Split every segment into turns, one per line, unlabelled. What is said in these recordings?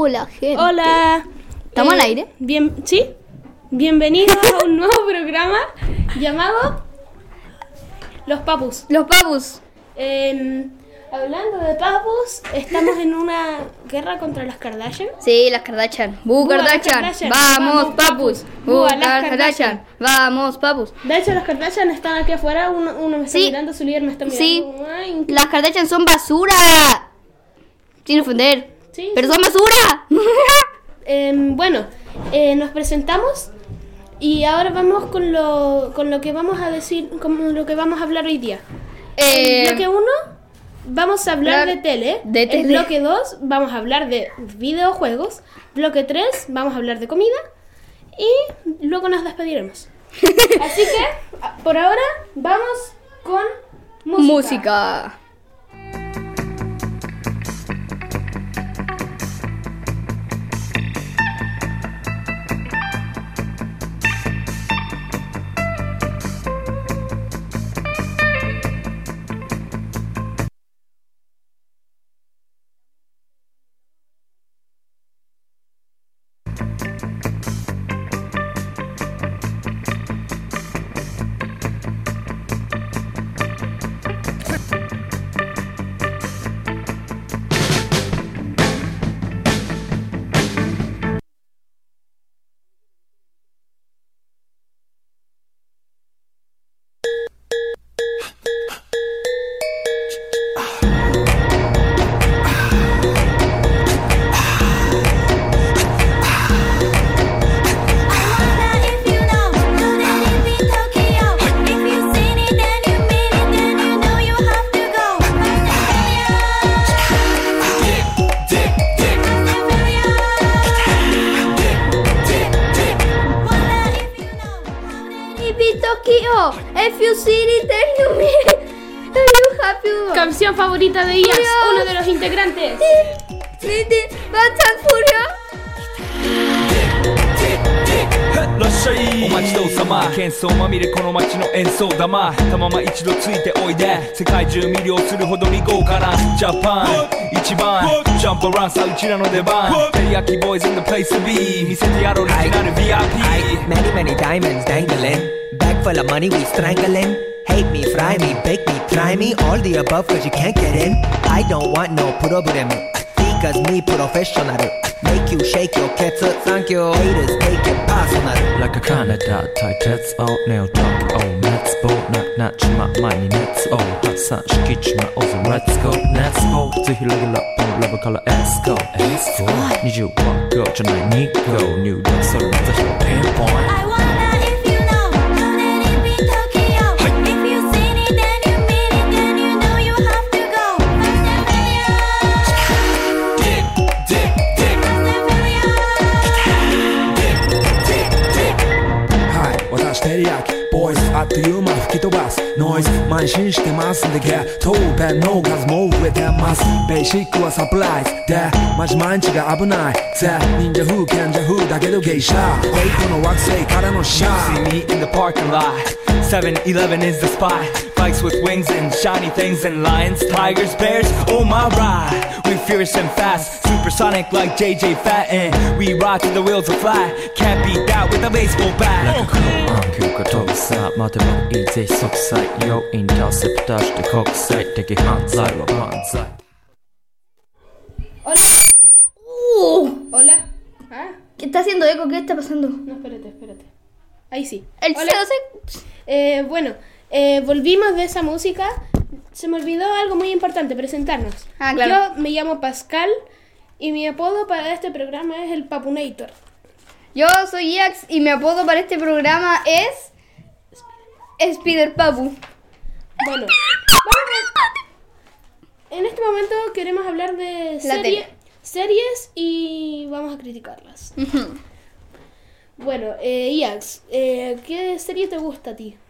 Hola, gente.
Hola.
¿Estamos al aire?
Sí. Bienvenidos a un nuevo programa llamado Los Papus.
Los Papus.
Hablando de papus, estamos en una guerra contra las Kardashian.
Sí, las Kardashian. Kardashian. Vamos, papus. Las Kardashian. Vamos, papus.
De hecho, las Kardashian están aquí afuera. Uno me está mirando, su líder me está mirando.
Sí.
Ay,
Las Kardashian son basura. Sin ofender.
Sí,
pero son basura.
Bueno, nos presentamos y ahora vamos con lo que vamos a decir, con lo que vamos a hablar hoy día. En bloque 1 vamos a hablar de tele. En bloque 2 vamos a hablar de videojuegos. Bloque 3 vamos a hablar de comida. Y luego nos despediremos. Así que, por ahora, vamos con música.
If you see it, then you mean it. You happy.
Canción favorita de Ias, uno de los integrantes.
らっしゃいお待ちどうさま喧騒まみれこの街の演奏玉たまま一度ついておいで世界中魅了するほどに豪華なジャパン一番ジャンプアランさうちらの出番テリヤキボーイズ in the place to be 見せてやろうオリジナル VIP
Many many diamonds dangling Bag full of money we strangling Hate me, fry me, bake me, try me All the above cause you can't get in I don't want no problem Because me professional Make you shake your cats Thank you Haters take it personal
Like a Canada 対決をネオトークを熱望なちま前に熱を発散しきちまおうぜ Let's go Let's go ぜひレギュラーポンラブから Let's go Let's go 20は Go じゃない2 Go 入力それまたひろピンポイント
I wonder if you know How let it be Tokyo If you seen it then you mean it Then you know you have to go Fast and furious
はい私テリヤキボーイズあっという間吹き飛ばすノイズ慢心してますんでゲットペンの数も増えてますベーシックはサプライズでマジ毎日が危ないぜ忍者風賢者風だけどゲイシャーフェイクの惑星からのシャー
See me in the parking lot 7-Eleven is the spot Bikes with wings and shiny things and lions, tigers, bears, oh my ride We fierce and fast, supersonic like JJ Fatten We ride till the wheels are flat Can't beat that with a baseball bat
なんかこの暗球が飛ぶさ待てばいいぜ即歳要インターセプターして国際的犯罪は犯罪
Hola. Ah,
¿Qué está haciendo eco? ¿Qué está pasando?
no, espérate. Ahí sí.
El
Hola. Bueno, volvimos de esa música. Se me olvidó algo muy importante, presentarnos.
Ah, claro.
Yo me llamo Pascal y mi apodo para este programa es el Papunator.
Yo soy Iax y mi apodo para este programa es Spider Papu.
Bueno, en este momento queremos hablar de
La tele.
series y vamos a criticarlas. Bueno, Iax, ¿qué serie te gusta a ti?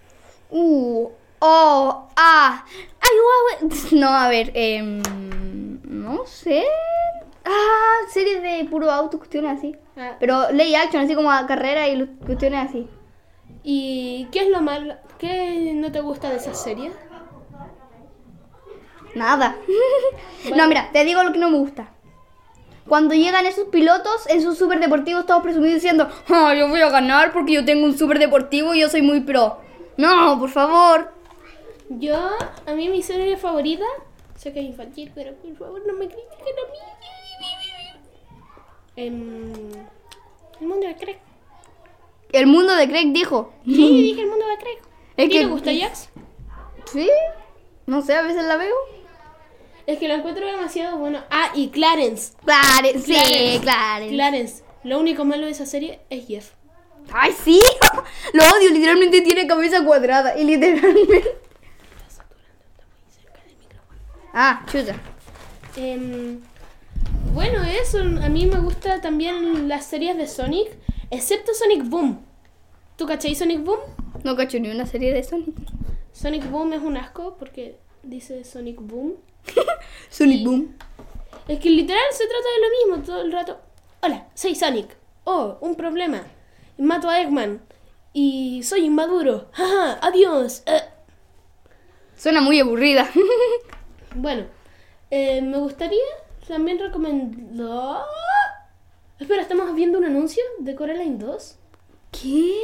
No, a ver, no sé. Series de puro auto, cuestiones así. Pero ley action, así como carrera y cuestiones así.
¿Y qué es lo malo? ¿Qué no te gusta de esas series?
Nada. No, mira, te digo lo que no me gusta. cuando llegan esos pilotos en sus super deportivos todos presumidos diciendo, yo voy a ganar porque yo tengo un super deportivo y yo soy muy pro. No, por favor.
A mí mi serie favorita, sé que es infantil, pero por favor no me critiquen a mí. El mundo de Craig.
El mundo de Craig dijo.
Sí, dije el mundo de Craig.
Es que-
¿Te gusta Jax?
Sí, no sé, a veces la veo.
Es que lo encuentro demasiado bueno. Ah, y Clarence.
Clarence, sí, Clarence.
Clarence. Lo único malo de esa serie es Jeff.
Ay, sí, lo odio, literalmente tiene cabeza cuadrada y literalmente... Ah, chuta.
Bueno, eso. A mí me gusta también las series de Sonic, excepto Sonic Boom. ¿Tú cachai Sonic Boom?
No cacho ni una serie de Sonic.
Sonic Boom es un asco porque dice Sonic Boom.
Sonic Boom.
Es que literal se trata de lo mismo todo el rato. Hola, soy Sonic. Oh, un problema. Mato a Eggman. Y soy inmaduro. Jaja, adiós.
Suena muy aburrida.
Bueno, me gustaría también recomendar... Espera, ¿estamos viendo un anuncio de Coraline 2?
¿Qué?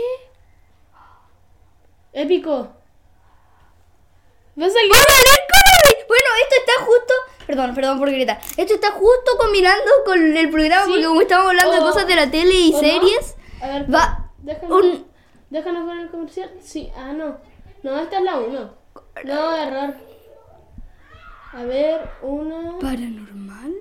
Épico. ¿Va a salir?
Bueno, esto está justo... Perdón por gritar. Esto está justo combinando con el programa
Sí.
porque como estamos hablando de cosas de la tele y
¿O no?
series...
A ver,
Va
déjanos ver el comercial. Sí, no. No, esta es la 1. No, error. A ver, una...
¿Paranormal?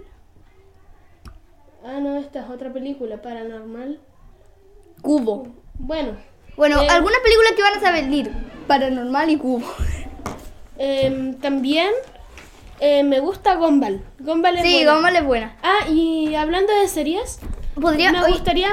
No, esta es otra película, Paranormal.
Cubo.
Bueno,
Bueno, algunas películas que van a salir. Paranormal y Cubo.
también me gusta Gumball. Gumball es
Sí,
buena.
Gumball es buena.
Y hablando de series,
Podría...
me
oye,
gustaría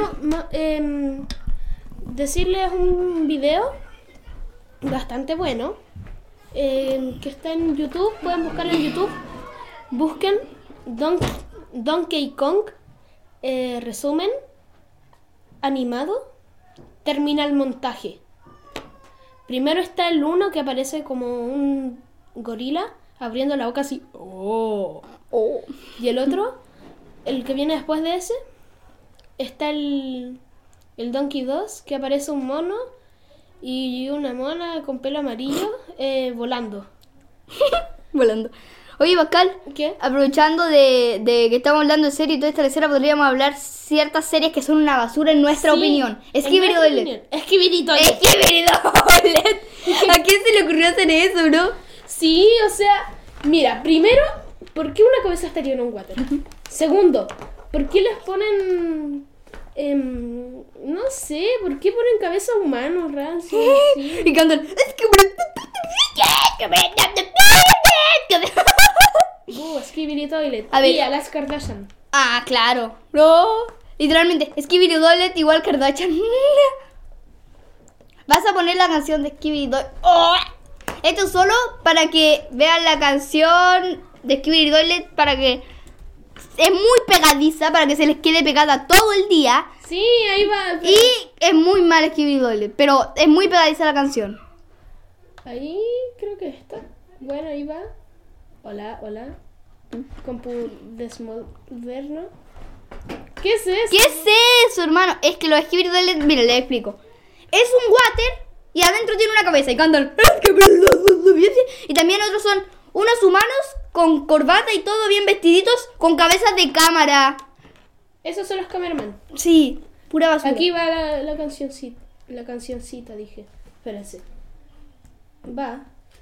decirles un video bastante bueno que está en YouTube. Pueden buscarlo en YouTube. Busquen Donkey Kong resumen animado, termina el montaje. Primero está el 1 que aparece como un gorila abriendo la boca así. Oh. Y el otro, el que viene después de ese, está el Donkey 2 que aparece un mono y una mona con pelo amarillo volando.
volando. Oye, Pascal,
¿Qué?
aprovechando de que estamos hablando de series y toda esta lecera, podríamos hablar ciertas series que son una basura en nuestra
Sí,
opinión.
en
Skibidi
nuestra
Toilet.
opinión. Skibidi Toilet.
Skibidi Toilet. ¿A quién se le ocurrió hacer eso, bro?
Sí, o sea, mira, primero, ¿por qué una cabeza estaría en un water? Segundo, ¿por qué les ponen... no sé, ¿por qué ponen cabeza humanos, rancios? Sí.
Y cantan...
Skibidi Toilet.
A ver.
Y a las Kardashian.
Ah, claro. Bro. Literalmente, Skibidi Toilet igual Kardashian. Vas a poner la canción de Skibidi Toilet. ¡Oh! Esto solo para que vean la canción de Skibidi Toilet, para que... Es muy pegadiza, para que se les quede pegada todo el día.
Sí, ahí va.
Y es muy mal Skibidi Toilet, pero es muy pegadiza la canción.
Ahí creo que está. Bueno, ahí va. Hola. Compu desmoderno. ¿Qué es eso?
¿Qué es eso, hermano? Es que los Skibidi Toilet, mira, les explico. Es un water y adentro tiene una cabeza y cantan. Y también otros son unos humanos con corbata y todo bien vestiditos con cabezas de cámara.
Esos son los cameraman.
Sí, pura basura.
Aquí va la cancioncita. La cancioncita, dije. Espérense. Va.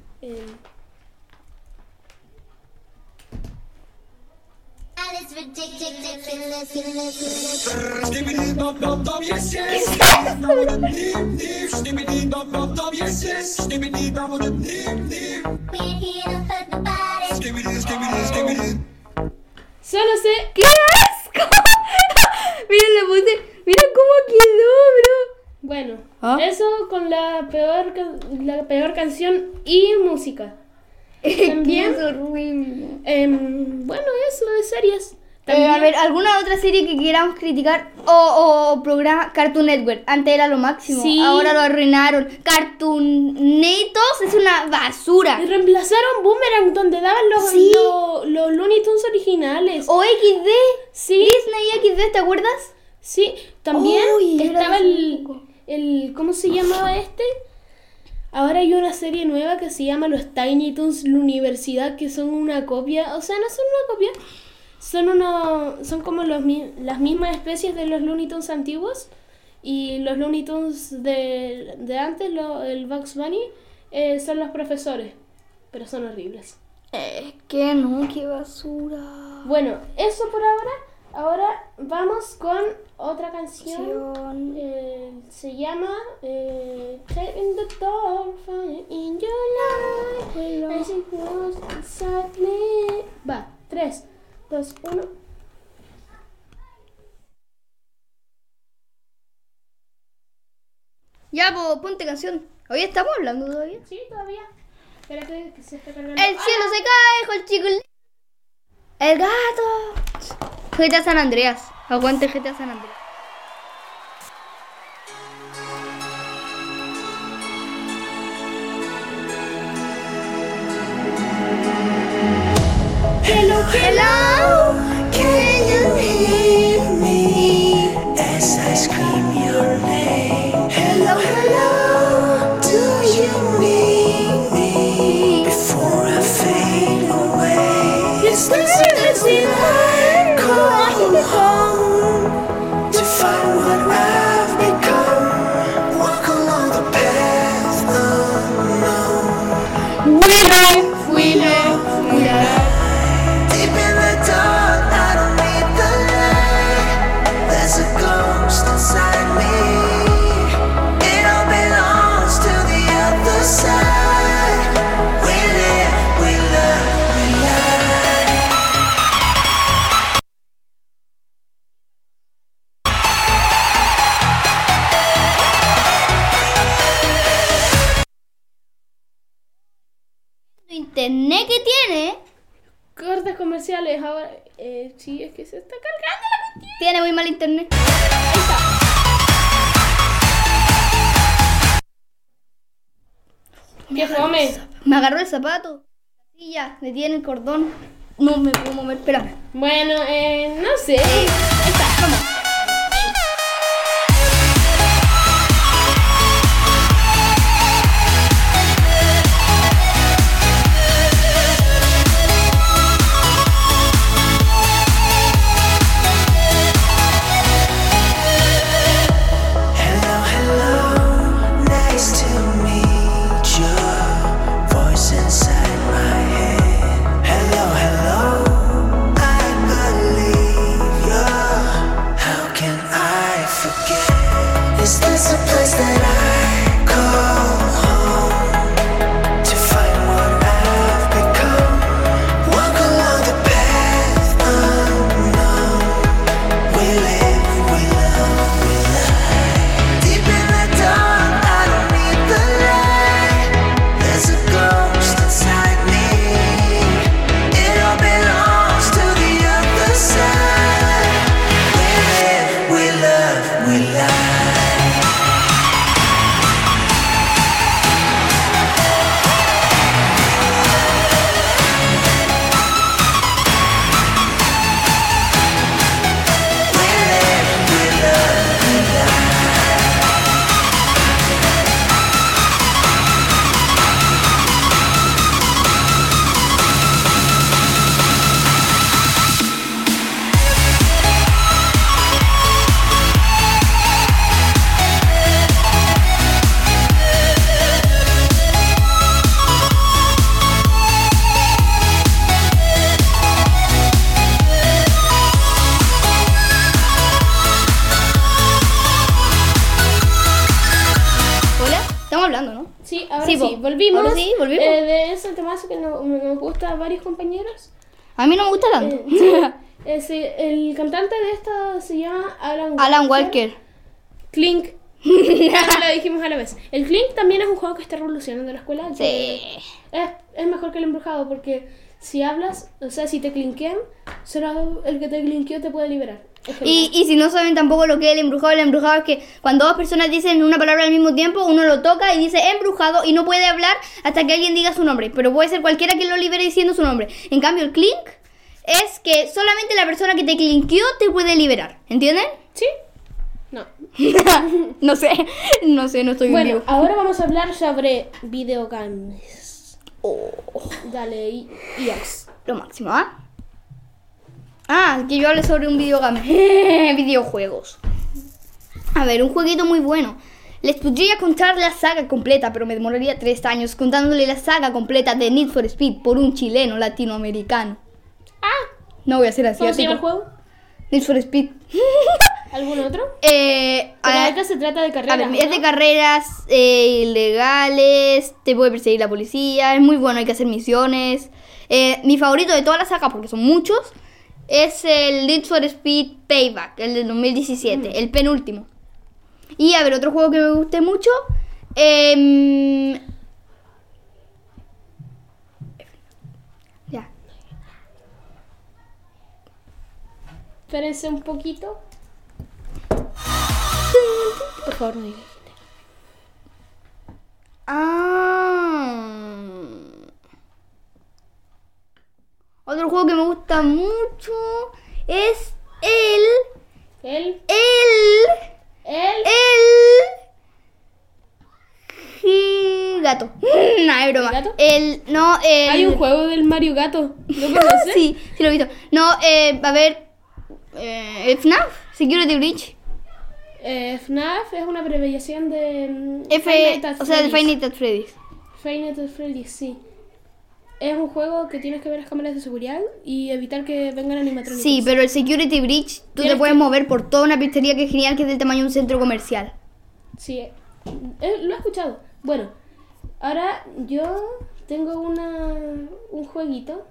Solo sé.
¡Qué asco! Mira, le puse... Mira cómo quedó, bro.
Bueno,
¿Ah?
eso con la peor canción y música. También.
Es horrible.
Bueno, eso de series.
A
También-
ver, ¿alguna otra serie que queramos criticar? O programa Cartoon Network. Antes era lo máximo,
Sí.
ahora lo arruinaron. Cartoonator 2 es una basura.
Y reemplazaron Boomerang donde daban los,
Sí.
los Looney Tunes originales.
O XD.
Sí,
Disney XD, ¿te acuerdas?
sí. También
Uy, era
estaba
de
el... ¿Cómo se llamaba este? Ahora hay una serie nueva que se llama Los Tiny Toons, la universidad, que son una copia. O sea, no son una copia. Son como las mismas especies de los Looney Tunes antiguos. Y los Looney Tunes de antes, el Bugs Bunny, son los profesores. Pero son horribles.
Que no, qué basura.
Bueno, eso por ahora. Ahora vamos con otra canción. Se llama Head in the Door, Fire in Your Life. As it was inside me. Va, 3, 2, 1.
Ya, pues ponte canción. ¿Hoy estamos hablando todavía?
Sí, todavía. Espérate que se está cargando.
El cielo se cae, con el chico. El gato. GTA San Andreas. Aguante el GTA San Andreas.
Hello, hello, can you hear me as I scream your name? Hello, hello, do you need me before I fade away? Is this I call home to find what I've become? Walk along the path unknown. We live. Deep in the dark, I don't need the light. There's a ghost inside me. It all belongs to the other side. We live, we love, we lie.
Internet que tiene.
Cortes comerciales. Ahora, sí, es que se está cargando la cuestión.
Tiene muy mal internet.
¡Qué fome!
Me agarró el zapato. Y ya, me tiene el cordón. No me puedo mover, espérame.
Bueno, no sé.
Ahí está, vamos.
Hello, hello, nice to meet you. Voice inside my head. Hello, hello, I believe you. How can I forget? Is this a place that I call home to find what I've become? Walk along the path unknown. We live, we love, we lie. Deep in the dark, I don't need the light. There's a ghost inside me. It all belongs to the other side. We live, we love, we lie. We live, we love, we lie.
Hola, estamos hablando, ¿no?
Sí, ahora
Sí,
sí,
po.
volvimos.
Ahora sí, volvimos.
De ese temazo que nos gusta a varios compañeros.
A mí no me gusta tanto.
El cantante de esta se llama Alan
Alan Walker.
Clink. Lo dijimos a la vez. El Clink también es un juego que está revolucionando la escuela.
Sí.
Es mejor que el embrujado porque si hablas, o sea, si te clinkean, solo el que te clinkeó te puede liberar. Es genial.
Y si no saben tampoco lo que es el embrujado es que cuando dos personas dicen una palabra al mismo tiempo, uno lo toca y dice embrujado y no puede hablar hasta que alguien diga su nombre. Pero puede ser cualquiera que lo libere diciendo su nombre. En cambio, el clink es que solamente la persona que te clinkeó te puede liberar. ¿Entienden?
¿Sí? No.
No sé, no estoy en
Bueno,
vivo.
ahora vamos a hablar sobre videogames. Dale, Iox.
Lo máximo, ¿ah? Que yo hable sobre un videogame. Videojuegos. A ver, un jueguito muy bueno. Les podría contar la saga completa, pero me demoraría 3 años contándole la saga completa de Need for Speed por un chileno latinoamericano. No voy a ser
¿Cómo se llama el
asiático.
juego?
Need for Speed.
¿Algún otro?
Pero
acá se trata de
a
carreras.
ver, es de carreras ilegales, te puede perseguir la policía, es muy bueno, hay que hacer misiones. Mi favorito de toda la saga, porque son muchos, es el Need for Speed Payback, el del 2017, el penúltimo. Y a ver, otro juego que me guste mucho, ya.
Espérense un poquito. Por favor, no digas.
Otro juego que me gusta mucho es el gato. No, es broma.
¿El gato? Hay un juego del Mario Gato. ¿Lo conoces?
Sí, lo he visto. No, a ver, el FNAF, Security Breach.
FNAF es una abreviación de
de Five Nights at Freddy's.
Five Nights at Freddy's, sí. Es un juego que tienes que ver las cámaras de seguridad y evitar que vengan animatrónicos.
Sí, pero el Security Breach, tú te puedes mover por toda una pistería que es genial, que es del tamaño de un centro comercial.
Sí, lo he escuchado. Bueno, ahora yo tengo un jueguito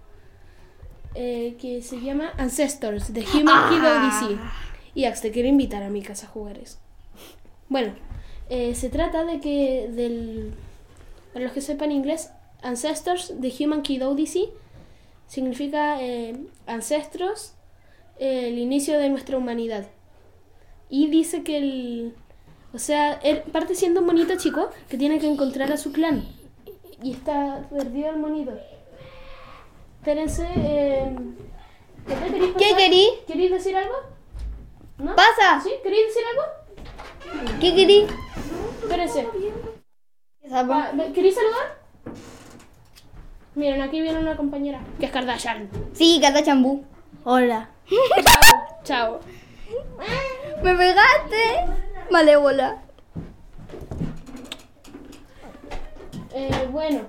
que se llama Ancestors, The Human Kid Odyssey. Y Ax, te quiero invitar a mi casa a jugar eso. Bueno, se trata de que para los que sepan inglés, Ancestors, The Human Kid Odyssey significa ancestros, el inicio de nuestra humanidad. Y dice que él parte siendo un monito chico que tiene que encontrar a su clan. Y está perdido el monito. Espérense,
¿Qué querí?
¿Queréis decir algo? ¿No?
¡Pasa!
¿Sí? ¿Queréis decir algo?
¿Qué querí?
Espérense. ¿Queréis saludar? Miren, aquí viene una compañera, que es Kardashian.
Sí, Gata Chambú.
Hola. Chao.
¡Me pegaste! Malévola.
Bueno,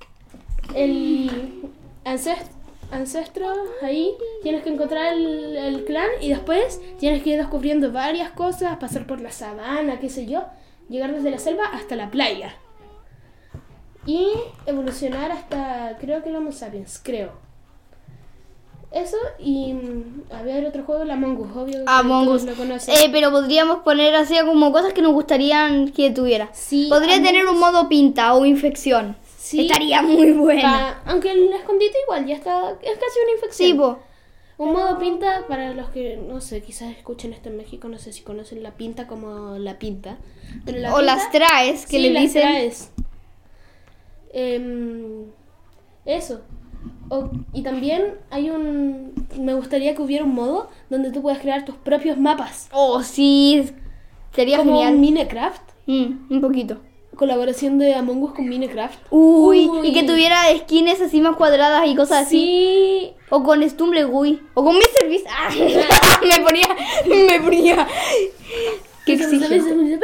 el ancestro, ahí tienes que encontrar el clan y después tienes que ir descubriendo varias cosas, pasar por la sabana, qué sé yo, llegar desde la selva hasta la playa y evolucionar hasta, creo que el Homo sapiens, creo. Eso y a ver otro juego, el Among Us, obvio que
Among
todos
Us.
lo conocen.
Pero podríamos poner así como cosas que nos gustarían que tuviera.
Sí,
Podría
Among
tener
Us.
un modo pinta o infección.
Sí.
Estaría muy buena.
Aunque el escondite igual ya está, es casi una infección.
Sí, po.
Un modo pinta, para los que, no sé, quizás escuchen esto en México, no sé si conocen la pinta como la pinta. Pero la
O
pinta,
las traes, que
sí,
le
las
dicen.
traes. Eso. Y también me gustaría que hubiera un modo donde tú puedas crear tus propios mapas.
Oh, sí. Sería
Como
genial.
un Minecraft.
Un poquito.
Colaboración de Among Us con Minecraft.
Uy, y que tuviera skins así más cuadradas y cosas así.
Sí.
O con Stumbleguy. O con MrBeast. Ah, me ponía. Qué exigente.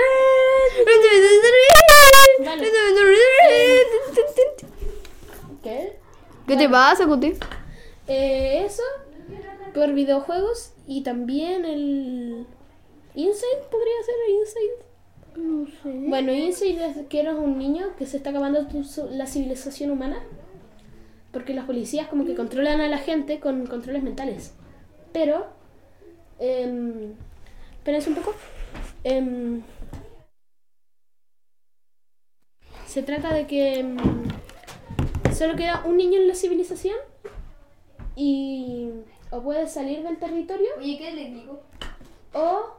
¿Qué?
¿Qué te pasa, Coti?
Eso por videojuegos y también el Inside, podría ser el Inside.
No sé.
Bueno, Inside es que eres un niño que se está acabando la civilización humana porque los policías como que controlan a la gente con controles mentales. Pero espérense un poco. se trata de que solo queda un niño en la civilización y o puedes salir del territorio.
Oye, ¿qué le digo?
O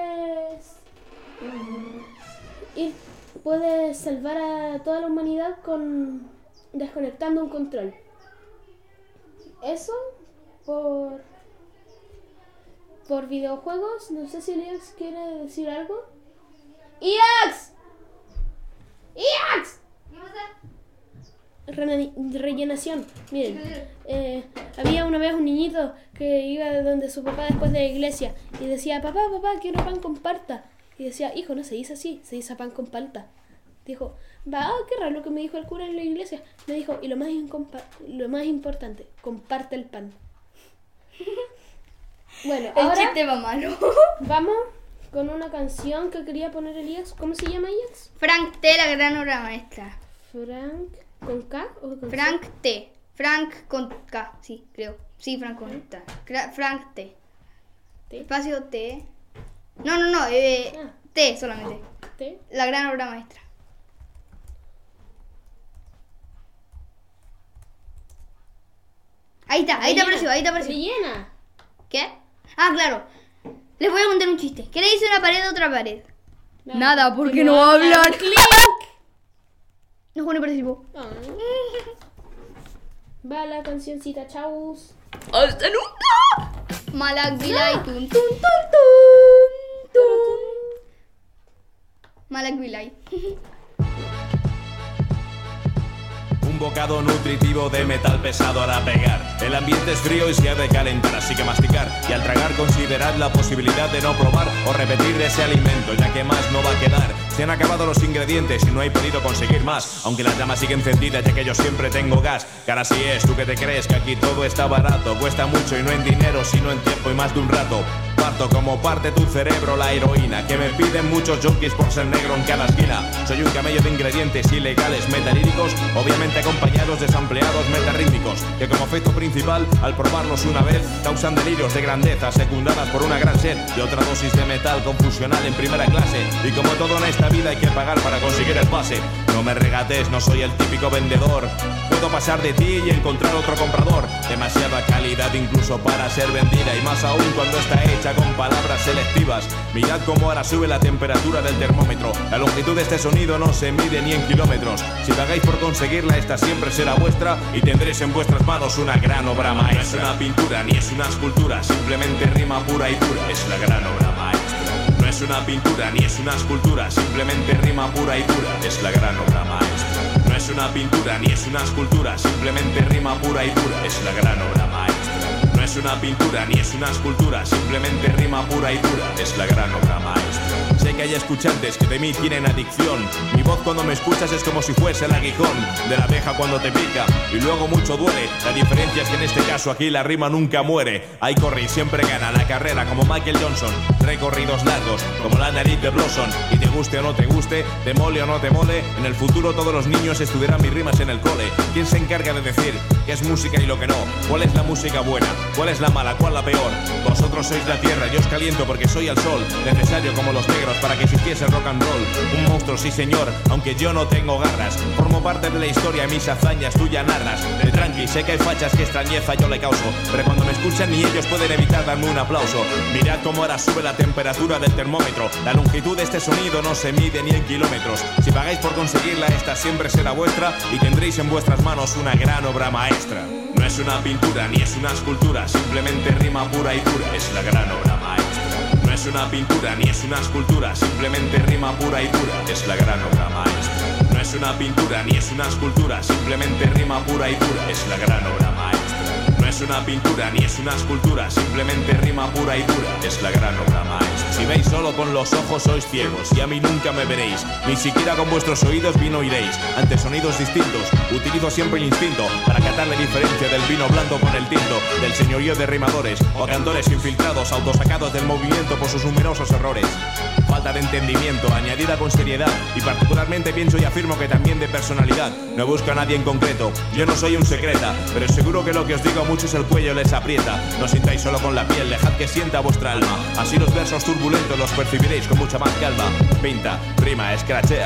puedes salvar a toda la humanidad desconectando un control. Eso por videojuegos. No sé si Lex quiere decir algo. ¡IAX! Rellenación. Miren, había una vez un niñito que iba de donde su papá después de la iglesia y decía: papá, quiero pan con palta. Y decía: hijo, no se dice así, se dice pan con palta. Dijo: qué raro lo que me dijo el cura en la iglesia. Me dijo: y lo más importante, comparte el pan. Bueno,
El
ahora
chiste va malo.
vamos con una canción que quería poner Elías. ¿Cómo se llama, Elías?
Frank T, la gran obra maestra.
Frank con K o con
Frank T. Frank con K, sí, creo. Sí, Frank con K. Frank T.
T.
Espacio T. No, T solamente.
T.
La gran obra maestra. Ahí te apareció.
Rellena.
¿Qué? Ah, claro. Les voy a contar un chiste. ¿Qué le dice una pared a otra pared? Nada, porque no va a hablar. No, Juan participó.
Va la cancioncita, chaus.
¡Hasta nunca! Malagvilay, tun, tun, tun, tun. Malagvilay.
Un bocado nutritivo de metal pesado hará pegar. El ambiente es frío y se ha de calentar, así que masticar. Y al tragar considerad la posibilidad de no probar o repetir de ese alimento, ya que más no va a quedar. Se han acabado los ingredientes y no he podido conseguir más. Aunque la llama sigue encendida, ya que yo siempre tengo gas. Cara así es, tú que te crees que aquí todo está barato. Cuesta mucho y no en dinero, sino en tiempo y más de un rato. Parto como parte tu cerebro la heroína que me piden muchos junkies por ser negro en cada esquina. Soy un camello de ingredientes ilegales metalíricos, obviamente acompañados de sampleados metarrítmicos, que como efecto principal, al probarlos una vez, causan delirios de grandeza secundadas por una gran sed y otra dosis de metal confusional en primera clase. Y como todo en esta vida hay que pagar para conseguir el pase. No me regates, no soy el típico vendedor. Puedo pasar de ti y encontrar otro comprador. Demasiada calidad incluso para ser vendida, y más aún cuando está hecha con palabras selectivas. Mirad cómo ahora sube la temperatura del termómetro. La longitud de este sonido no se mide ni en kilómetros. Si pagáis por conseguirla, esta siempre será vuestra y tendréis en vuestras manos una gran obra maestra. No es una pintura ni es una escultura, simplemente rima pura y dura. Es la gran obra maestra. No es una pintura ni es una escultura, simplemente rima pura y dura. Es la gran obra maestra. No es una pintura ni es una escultura, simplemente rima pura y dura. Es la gran obra maestra. No es una pintura ni es una escultura, simplemente rima pura y dura. Es la gran obra maestra. Sé que hay escuchantes que de mí tienen adicción. Mi voz cuando me escuchas es como si fuese el aguijón de la abeja cuando te pica y luego mucho duele. La diferencia es que en este caso aquí la rima nunca muere. Ahí corre y siempre gana la carrera como Michael Johnson. Recorridos largos como la nariz de Blossom. Y te guste o no te guste, te mole o no te mole, en el futuro todos los niños estudiarán mis rimas en el cole. ¿Quién se encarga de decir qué es música y lo que no? ¿Cuál es la música buena? ¿Cuál es la mala? ¿Cuál la peor? Vosotros sois la tierra, yo os caliento porque soy el sol, necesario como los negros para que existiese el rock and roll. Un monstruo, sí señor, aunque yo no tengo garras. Formo parte de la historia y mis hazañas tú ya narras. De tranqui, sé que hay fachas que extrañeza yo le causo, pero cuando me escuchan ni ellos pueden evitar darme un aplauso. Mirad cómo ahora sube la temperatura del termómetro. La longitud de este sonido no se mide ni en kilómetros. Si pagáis por conseguirla, esta siempre será vuestra y tendréis en vuestras manos una gran obra maestra. No es una pintura ni es una escultura, simplemente rima pura y dura. Es la gran obra maestra. No es una pintura ni es una escultura, simplemente rima pura y dura. Es la gran obra maestra. No es una pintura ni es una escultura, simplemente rima pura y dura. Es la gran obra maestra. No es una pintura ni es una escultura, simplemente rima pura y dura. Es la gran obra maestra. Si veis solo con los ojos sois ciegos y a mí nunca me veréis, ni siquiera con vuestros oídos bien oiréis. Ante sonidos distintos utilizo siempre el instinto para catar la diferencia del vino blando con el tinto, del señorío de rimadores o cantores infiltrados, autosacados del movimiento por sus numerosos errores. Falta de entendimiento añadida con seriedad, y particularmente pienso y afirmo que también de personalidad. No busco a nadie en concreto, yo no soy un secreta, pero seguro que lo que os digo a muchos el cuello les aprieta. No sintáis solo con la piel, dejad que sienta vuestra alma. Así los versos turbulentos los percibiréis con mucha más calma. Pinta, rima, escrachea,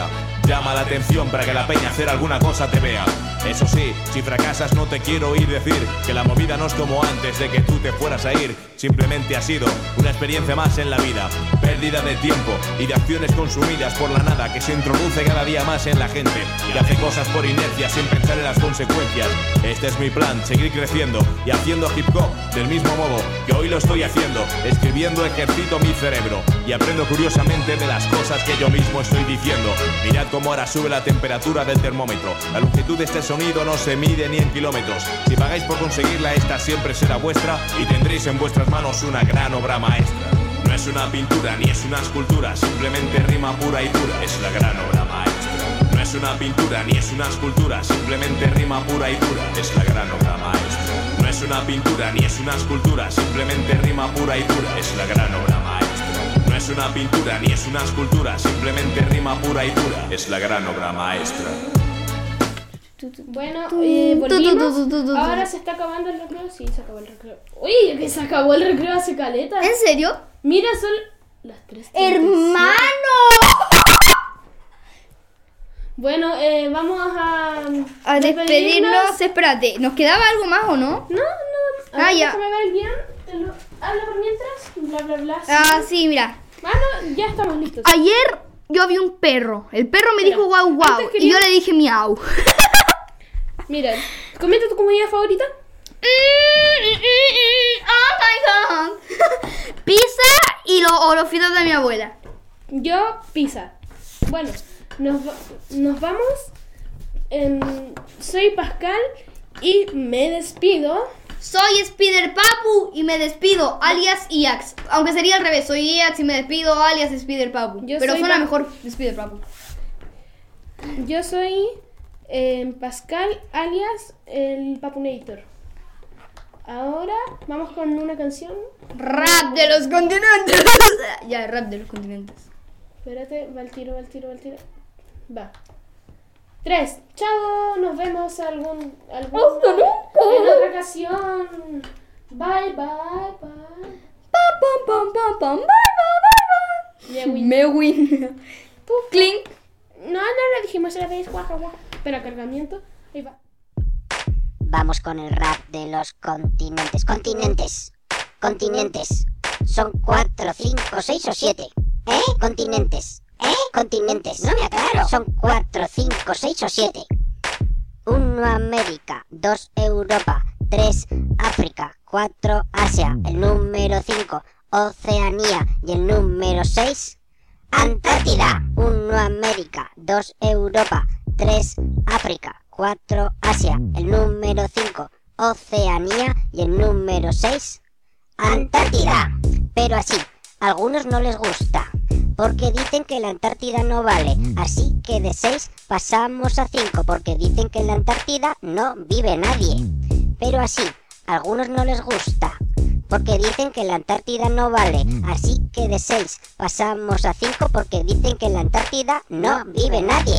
Llama la atención para que la peña hacer alguna cosa te vea. Eso sí, si fracasas no te quiero oír decir que la movida no es como antes de que tú te fueras a ir. Simplemente ha sido una experiencia más en la vida. Pérdida de tiempo y de acciones consumidas por la nada que se introduce cada día más en la gente y hace cosas por inercia sin pensar en las consecuencias. Este es mi plan, seguir creciendo y haciendo hip hop del mismo modo que hoy lo estoy haciendo. Escribiendo ejercito mi cerebro y aprendo curiosamente de las cosas que yo mismo estoy diciendo. Mirad cómo ahora sube la temperatura del termómetro. La longitud de este sonido no se mide ni en kilómetros. Si pagáis por conseguirla, esta siempre será vuestra y tendréis en vuestras manos una gran obra maestra. No es una pintura ni es una escultura, simplemente rima pura y dura. Es la gran obra maestra. No es una pintura ni es una escultura, simplemente rima pura y dura. Es la gran obra maestra. No es una pintura ni es una escultura, simplemente rima pura y dura. Es la gran obra maestra. No es una pintura ni es una escultura, simplemente rima pura y dura. Es la gran obra maestra.
Bueno, volvimos. Ahora se está acabando el recreo. Sí, se acabó el recreo. Uy, que se acabó el recreo hace caleta.
¿En serio?
Mira, son las 3:36.
¡Hermano!
Bueno, vamos
a despedirnos. Espérate, ¿nos quedaba algo más o no?
No.
Ah, ya.
Déjame ver el guión. Habla por mientras. Bla, bla, bla.
Ah, sí, mira.
Bueno, ya estamos listos.
Ayer yo vi un perro. El perro me dijo guau guau y yo le dije miau.
Mira, comenta tu comida favorita.
Oh my god. Pizza y los fideos de mi abuela.
Yo, pizza. Bueno, nos vamos. Soy Pascal y me despido.
Soy Spider Papu y me despido, alias Iax. Aunque sería al revés, soy Iax y me despido, alias Spider Papu. Pero suena mejor Spider Papu.
Yo soy Pascal, alias el Papunator. Ahora vamos con una canción.
Rap de los continentes. Ya, rap de los continentes.
Espérate, va el tiro. Va. 3. Chao, nos vemos algún en otra ocasión. Bye.
Pam. Bye. Mewin. Clink.
No lo dijimos a la vez. Guaja. Espera, cargamiento. Ahí va.
Vamos con el rap de los continentes. Continentes. Son 4, 5, 6 o 7. Continentes. No me aclaro. Son 4, 5, 6 o 7. 1 América, 2 Europa, 3 África, 4 Asia, el número 5 Oceanía y el número 6 Antártida. 1 América, 2 Europa, 3 África, 4 Asia, el número 5 Oceanía y el número 6 Antártida. Pero así, a algunos no les gusta, porque dicen que la Antártida no vale. Así que de 6 pasamos a 5, porque dicen que en la Antártida no vive nadie. Pero así, a algunos no les gusta, porque dicen que la Antártida no vale. Así que de 6 pasamos a 5, porque dicen que en la Antártida no vive nadie.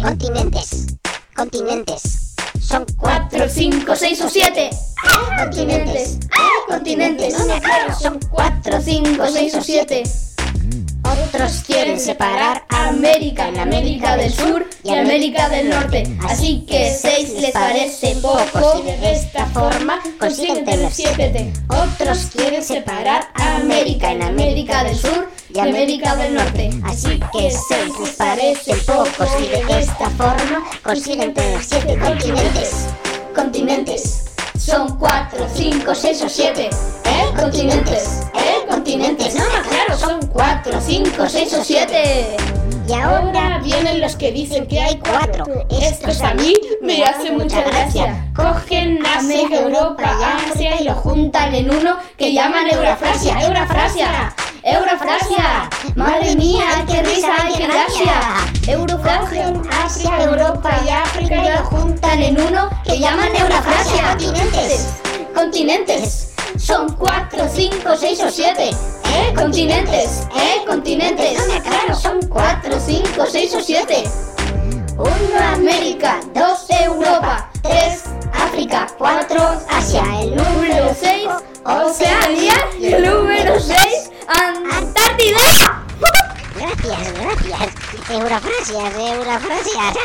Continentes. Son 4, 5, 6 o 7. Continentes. No me aclaro. Son 4, 5, 6 o 7. Otros quieren separar a América en América del Sur y América del Norte. Así que 6 les parece poco y de esta forma consiguen tener 7. Otros quieren separar a América en América del Sur y América del Norte. Así que 6 les parece poco y de esta forma consiguen tener 7 continentes. Son 4, 5, 6 o 7. Continentes. No, claro, son 4, 5, 6 o 7. Y ahora vienen los que dicen que hay 4. Estos a mí me hacen mucha gracia. Cogen Asia, Europa y Asia y lo juntan en uno que llaman Eurafrasia. Madre mía, qué risa, qué gracia. Eurafrasia, Asia, Europa y África y lo juntan en uno que llaman Eurafrasia. Continentes. Son 4, 5, 6 o 7. Continentes. No me aclaro, son 4, 5, 6 o 7. 1 América, 2 Europa, 3 África, 4 Asia, el número 6 Oceanía y el número 6 Antártida. Gracias. Eurafrasias.